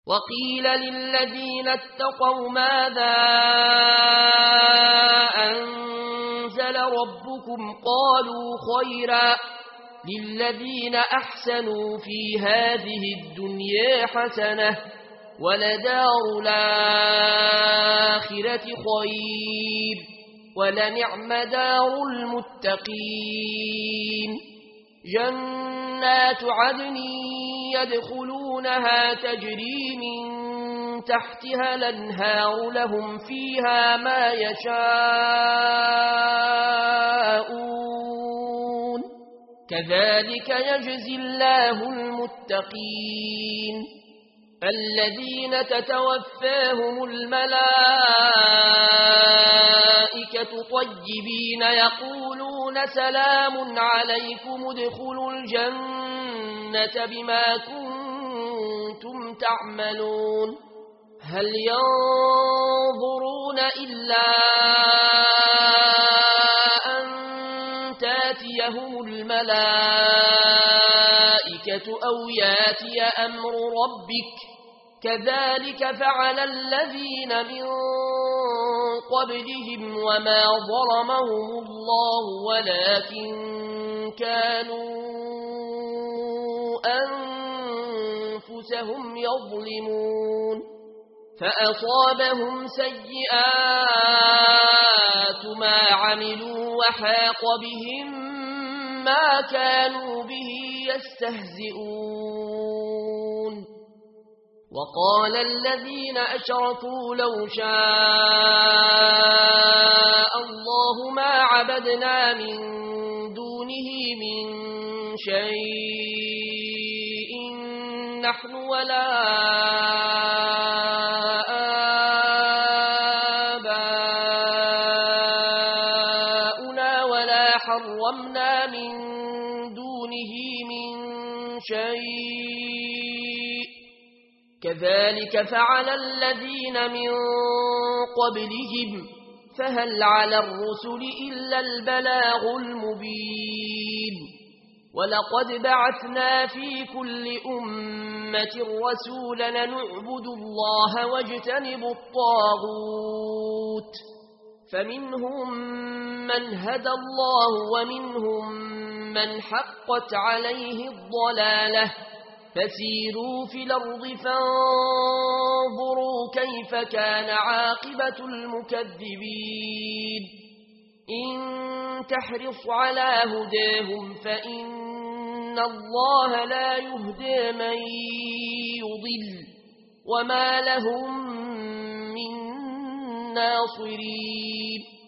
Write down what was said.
وقيل للذين اتقوا ماذا أنزل ربكم قالوا خيرا للذين أحسنوا في هذه الدنيا حسنة ولدار الآخرة خير ولنعم دار المتقين جنات عدن يدخلونها تجري من تحتها الأنهار لهم فيها ما يشاءون كذلك يجزي الله المتقين الذين تتوفاهم الملائكة طيبين يقولون سلام عليكم ادخلوا الجنة بما كنتم تعملون هل ينظرون إلا أن تاتيهم الملائكة أو ياتي أمر ربك كذلك فعل الذين من قبلهم وما ظلمهم الله ولكن كانوا أنفسهم يظلمون فأصابهم سيئات ما عملوا وحاق بهم ما كانوا به يستهزئون وقال الذين أشركوا لو شاء الله ما عبدنا من دونه من شيء نحن ولا آباؤنا ولا حرمنا من دونه من شيء كذلك فعل الذين من قبلهم فهل على الرسل إلا البلاغ المبين ولقد بعثنا في كل أمة رسولا نعبد الله واجتنب الطاغوت فمنهم من هدى الله ومنهم من حقت عليه الضلالة فسيروا في الأرض فانظروا كيف كان عاقبة المكذبين إن تحرص على هداهم فإن الله لا يهدي من يضل وما لهم من ناصرين